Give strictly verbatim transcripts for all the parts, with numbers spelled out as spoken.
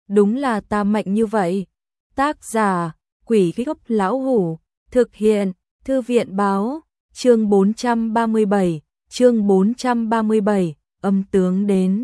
đúng là ta mạnh như vậy. Tác giả, Quỷ Gốc Lão Hủ, thực hiện, Thư viện Báo, chương bốn trăm ba mươi bảy, chương bốn trăm ba mươi bảy, âm tướng đến.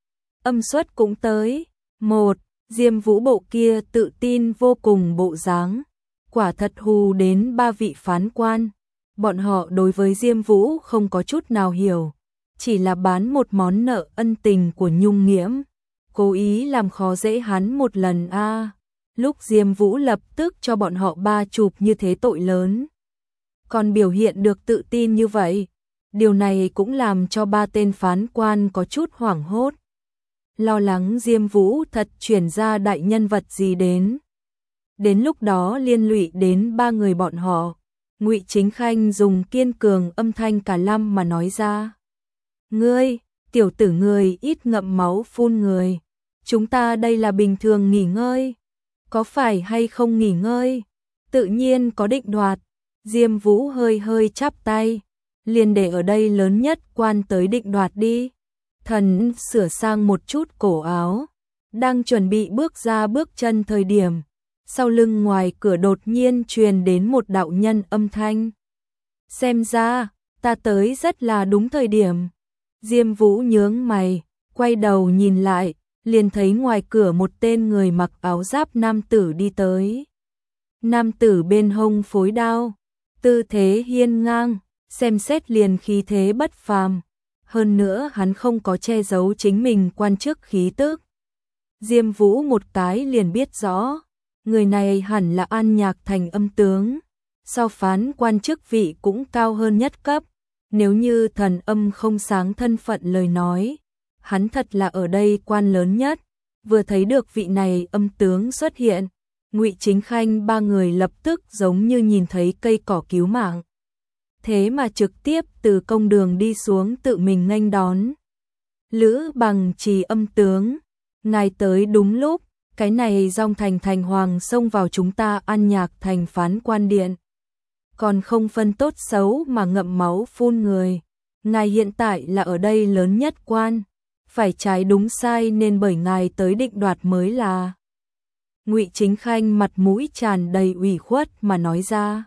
Âm Xuất cũng tới. Một, Diêm Vũ bộ kia tự tin vô cùng bộ dáng, quả thật hù đến ba vị phán quan. Bọn họ đối với Diêm Vũ không có chút nào hiểu, chỉ là bán một món nợ ân tình của Nhung Nghiễm, cố ý làm khó dễ hắn một lần a. À, lúc Diêm Vũ lập tức cho bọn họ ba chụp như thế tội lớn, còn biểu hiện được tự tin như vậy, điều này cũng làm cho ba tên phán quan có chút hoảng hốt, lo lắng Diêm Vũ thật chuyển ra đại nhân vật gì đến. Đến lúc đó liên lụy đến ba người bọn họ. Ngụy Chính Khanh dùng kiên cường âm thanh cả lâm mà nói ra. Ngươi, tiểu tử ngươi ít ngậm máu phun người. Chúng ta đây là bình thường nghỉ ngơi. Có phải hay không nghỉ ngơi? Tự nhiên có định đoạt. Diêm Vũ hơi hơi chắp tay. Liền để ở đây lớn nhất quan tới định đoạt đi. Thần sửa sang một chút cổ áo. Đang chuẩn bị bước ra bước chân thời điểm. Sau lưng ngoài cửa đột nhiên truyền đến một đạo nhân âm thanh. Xem ra, ta tới rất là đúng thời điểm. Diêm Vũ nhướng mày, quay đầu nhìn lại, liền thấy ngoài cửa một tên người mặc áo giáp nam tử đi tới. Nam tử bên hông phối đao, tư thế hiên ngang, xem xét liền khí thế bất phàm. Hơn nữa hắn không có che giấu chính mình quan chức khí tức. Diêm Vũ một cái liền biết rõ. Người này hẳn là An Nhạc Thành âm tướng, so phán quan chức vị cũng cao hơn nhất cấp, nếu như thần âm không sáng thân phận lời nói, hắn thật là ở đây quan lớn nhất. Vừa thấy được vị này âm tướng xuất hiện, Ngụy Chính Khanh ba người lập tức giống như nhìn thấy cây cỏ cứu mạng. Thế mà trực tiếp từ công đường đi xuống tự mình nghênh đón. Lữ Bằng Trì âm tướng, ngài tới đúng lúc. Cái này dòng thành thành hoàng xông vào chúng ta An Nhạc Thành phán quan điện. Còn không phân tốt xấu mà ngậm máu phun người. Ngài hiện tại là ở đây lớn nhất quan. Phải trái đúng sai nên bởi ngài tới định đoạt mới là. Ngụy Chính Khanh mặt mũi tràn đầy ủy khuất mà nói ra.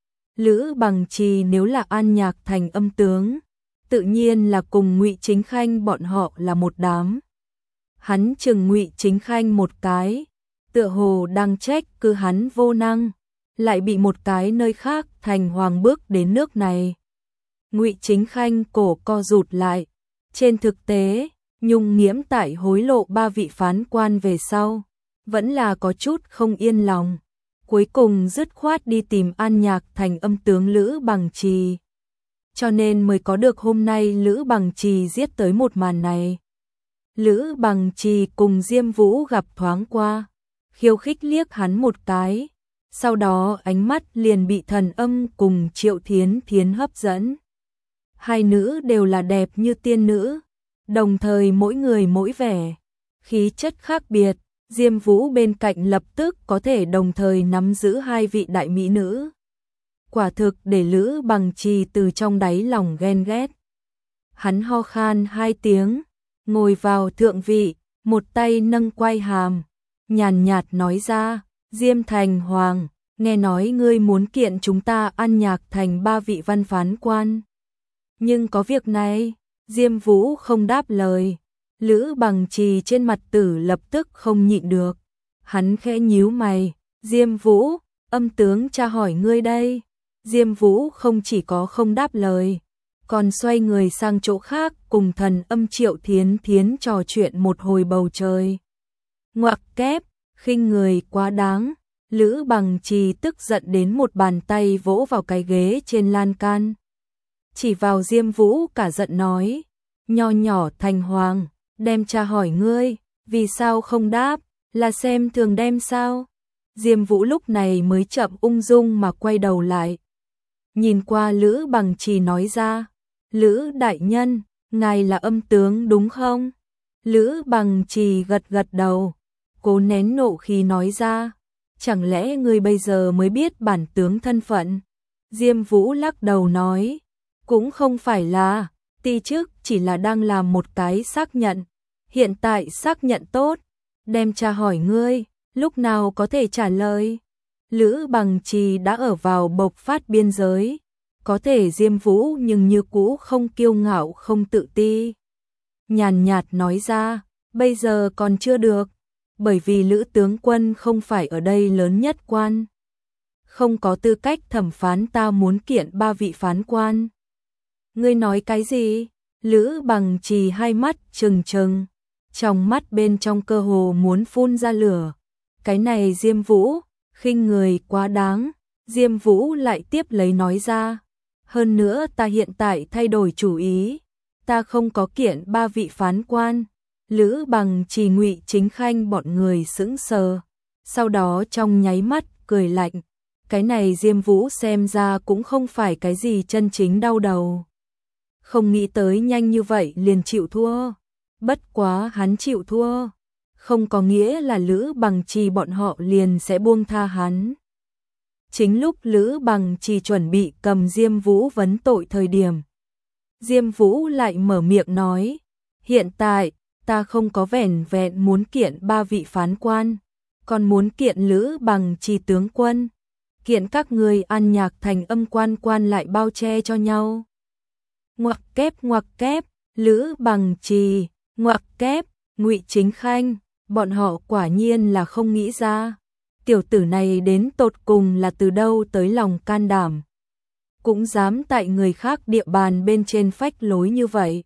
Lữ Bằng Trì nếu là An Nhạc Thành âm tướng, tự nhiên là cùng Ngụy Chính Khanh bọn họ là một đám. Hắn chừng Ngụy Chính Khanh một cái, tựa hồ đang trách cứ hắn vô năng, lại bị một cái nơi khác thành hoàng bước đến nước này. Ngụy Chính Khanh cổ co rụt lại, trên thực tế, Nhung Nghiễm tại hối lộ ba vị phán quan về sau, vẫn là có chút không yên lòng, cuối cùng dứt khoát đi tìm An Nhạc Thành âm tướng Lữ Bằng Trì. Cho nên mới có được hôm nay Lữ Bằng Trì giết tới một màn này. Lữ Bằng Trì cùng Diêm Vũ gặp thoáng qua, khiêu khích liếc hắn một cái, sau đó ánh mắt liền bị thần âm cùng Triệu Thiến Thiến hấp dẫn. Hai nữ đều là đẹp như tiên nữ, đồng thời mỗi người mỗi vẻ, khí chất khác biệt, Diêm Vũ bên cạnh lập tức có thể đồng thời nắm giữ hai vị đại mỹ nữ. Quả thực để Lữ Bằng Trì từ trong đáy lòng ghen ghét. Hắn ho khan hai tiếng, ngồi vào thượng vị, một tay nâng quai hàm, nhàn nhạt nói ra, Diêm Thành Hoàng, nghe nói ngươi muốn kiện chúng ta An Nhạc Thành ba vị văn phán quan. Nhưng có việc này, Diêm Vũ không đáp lời, Lữ Bằng Trì trên mặt tử lập tức không nhịn được. Hắn khẽ nhíu mày, Diêm Vũ, âm tướng tra hỏi ngươi đây. Diêm Vũ không chỉ có không đáp lời, còn xoay người sang chỗ khác cùng thần âm Triệu Thiến Thiến trò chuyện một hồi bầu trời. Ngoặc kép, khinh người quá đáng, Lữ Bằng Trì tức giận đến một bàn tay vỗ vào cái ghế trên lan can. Chỉ vào Diêm Vũ cả giận nói, nho nhỏ thành hoàng, đem tra hỏi ngươi, vì sao không đáp, là xem thường đem sao? Diêm Vũ lúc này mới chậm ung dung mà quay đầu lại. Nhìn qua Lữ Bằng Trì nói ra, Lữ đại nhân, ngài là âm tướng đúng không? Lữ Bằng Trì gật gật đầu, cố nén nộ khí nói ra, chẳng lẽ ngươi bây giờ mới biết bản tướng thân phận? Diêm Vũ lắc đầu nói, cũng không phải là, ti trước chỉ là đang làm một cái xác nhận, hiện tại xác nhận tốt, đem tra hỏi ngươi, lúc nào có thể trả lời. Lữ Bằng Trì đã ở vào bộc phát biên giới, có thể Diêm Vũ nhưng như cũ không kiêu ngạo không tự ti. Nhàn nhạt nói ra, bây giờ còn chưa được, bởi vì Lữ tướng quân không phải ở đây lớn nhất quan. Không có tư cách thẩm phán, ta muốn kiện ba vị phán quan. Ngươi nói cái gì? Lữ Bằng Trì hai mắt trừng trừng, trong mắt bên trong cơ hồ muốn phun ra lửa. Cái này Diêm Vũ, khinh người quá đáng. Diêm Vũ lại tiếp lấy nói ra, hơn nữa ta hiện tại thay đổi chủ ý, ta không có kiện ba vị phán quan. Lữ Bằng Trì, Ngụy Chính Khanh bọn người sững sờ, sau đó trong nháy mắt cười lạnh. Cái này Diêm Vũ xem ra cũng không phải cái gì chân chính đau đầu. Không nghĩ tới nhanh như vậy liền chịu thua. Bất quá hắn chịu thua, không có nghĩa là Lữ Bằng Trì bọn họ liền sẽ buông tha hắn. Chính lúc Lữ Bằng Trì chuẩn bị cầm Diêm Vũ vấn tội thời điểm, Diêm Vũ lại mở miệng nói, hiện tại, ta không có vẻn vẹn muốn kiện ba vị phán quan, còn muốn kiện Lữ Bằng Trì tướng quân, kiện các người An Nhạc Thành âm quan quan lại bao che cho nhau. Ngoặc kép ngoặc kép, Lữ Bằng Trì, ngoặc kép, Ngụy Chính Khanh, bọn họ quả nhiên là không nghĩ ra. Tiểu tử này đến tột cùng là từ đâu tới lòng can đảm, cũng dám tại người khác địa bàn bên trên phách lối như vậy.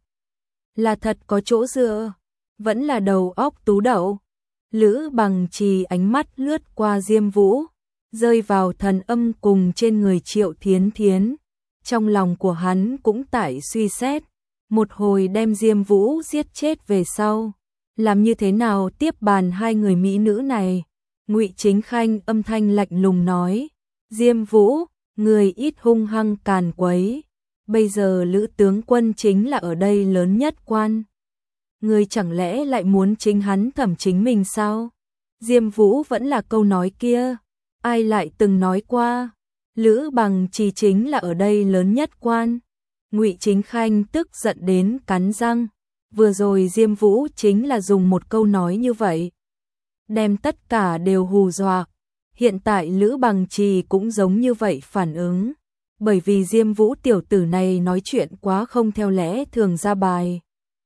Là thật có chỗ dựa, vẫn là đầu óc tú đậu. Lữ Bằng Trì ánh mắt lướt qua Diêm Vũ, rơi vào Thần Âm cùng trên người Triệu Thiến Thiến. Trong lòng của hắn cũng tại suy xét, một hồi đem Diêm Vũ giết chết về sau, làm như thế nào tiếp bàn hai người mỹ nữ này. Ngụy Chính Khanh âm thanh lạnh lùng nói, Diêm Vũ, người ít hung hăng càn quấy, bây giờ Lữ tướng quân chính là ở đây lớn nhất quan. Người chẳng lẽ lại muốn chính hắn thẩm chính mình sao? Diêm Vũ vẫn là câu nói kia, ai lại từng nói qua, Lữ Bằng Trì chính là ở đây lớn nhất quan. Ngụy Chính Khanh tức giận đến cắn răng, vừa rồi Diêm Vũ chính là dùng một câu nói như vậy, đem tất cả đều hù dọa. Hiện tại Lữ Bằng Trì cũng giống như vậy phản ứng, bởi vì Diêm Vũ tiểu tử này nói chuyện quá không theo lẽ thường ra bài.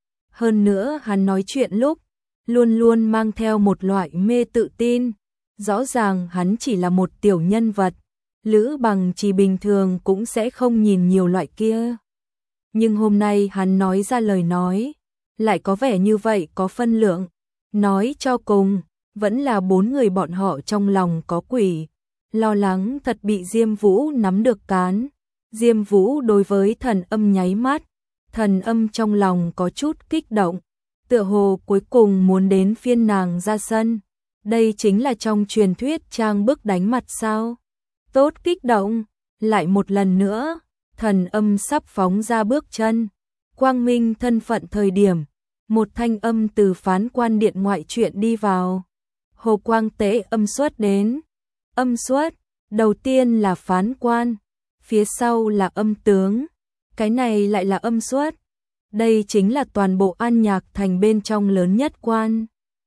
Hơn nữa hắn nói chuyện lúc, luôn luôn mang theo một loại mê tự tin, rõ ràng hắn chỉ là một tiểu nhân vật, Lữ Bằng Trì bình thường cũng sẽ không nhìn nhiều loại kia. Nhưng hôm nay hắn nói ra lời nói, lại có vẻ như vậy có phân lượng, nói cho cùng, vẫn là bốn người bọn họ trong lòng có quỷ, lo lắng thật bị Diêm Vũ nắm được cán. Diêm Vũ đối với Thần Âm nháy mắt, Thần Âm trong lòng có chút kích động, tựa hồ cuối cùng muốn đến phiên nàng ra sân. Đây chính là trong truyền thuyết trang bức đánh mặt sao? Tốt kích động, lại một lần nữa, Thần Âm sắp phóng ra bước chân, quang minh thân phận thời điểm, một thanh âm từ phán quan điện ngoại truyện đi vào. Hồ Quang Tế âm xuất đến, âm xuất, đầu tiên là phán quan, phía sau là âm tướng, cái này lại là âm xuất. Đây chính là toàn bộ An Nhạc Thành bên trong lớn nhất quan.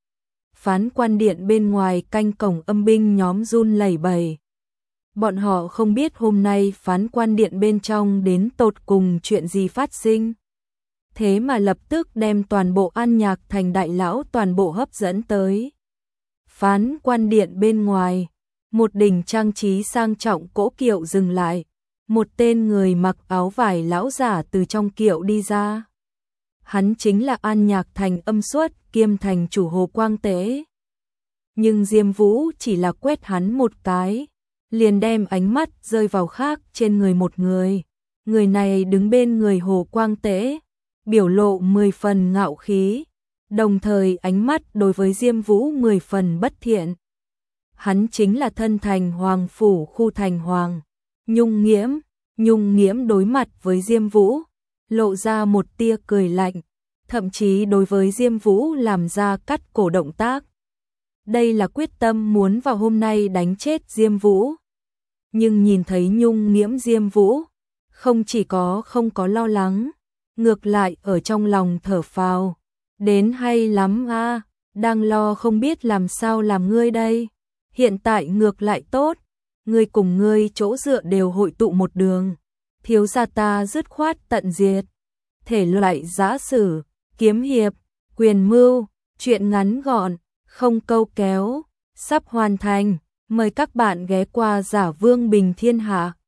Phán quan điện bên ngoài canh cổng âm binh nhóm run lẩy bẩy. Bọn họ không biết hôm nay phán quan điện bên trong đến tột cùng chuyện gì phát sinh. Thế mà lập tức đem toàn bộ An Nhạc Thành đại lão toàn bộ hấp dẫn tới. Phán quan điện bên ngoài, một đỉnh trang trí sang trọng cỗ kiệu dừng lại, một tên người mặc áo vải lão giả từ trong kiệu đi ra. Hắn chính là An Nhạc Thành âm xuất kiêm thành chủ Hồ Quang Tế. Nhưng Diêm Vũ chỉ là quét hắn một cái, liền đem ánh mắt rơi vào khác trên người một người. Người này đứng bên người Hồ Quang Tế, biểu lộ mười phần ngạo khí, đồng thời ánh mắt đối với Diêm Vũ mười phần bất thiện. Hắn chính là thân thành hoàng phủ khu thành hoàng, Nhung Nghiễm. Nhung Nghiễm đối mặt với Diêm Vũ, lộ ra một tia cười lạnh, thậm chí đối với Diêm Vũ làm ra cắt cổ động tác. Đây là quyết tâm muốn vào hôm nay đánh chết Diêm Vũ. Nhưng nhìn thấy Nhung Nghiễm Diêm Vũ, không chỉ có không có lo lắng, ngược lại ở trong lòng thở phào, đến hay lắm a, đang lo không biết làm sao làm ngươi đây. Hiện tại ngược lại tốt, ngươi cùng ngươi chỗ dựa đều hội tụ một đường. Thiếu gia ta dứt khoát tận diệt. Thể loại giã sử, kiếm hiệp, quyền mưu, truyện ngắn gọn, không câu kéo, sắp hoàn thành. Mời các bạn ghé qua Giả Vương Bình Thiên Hạ.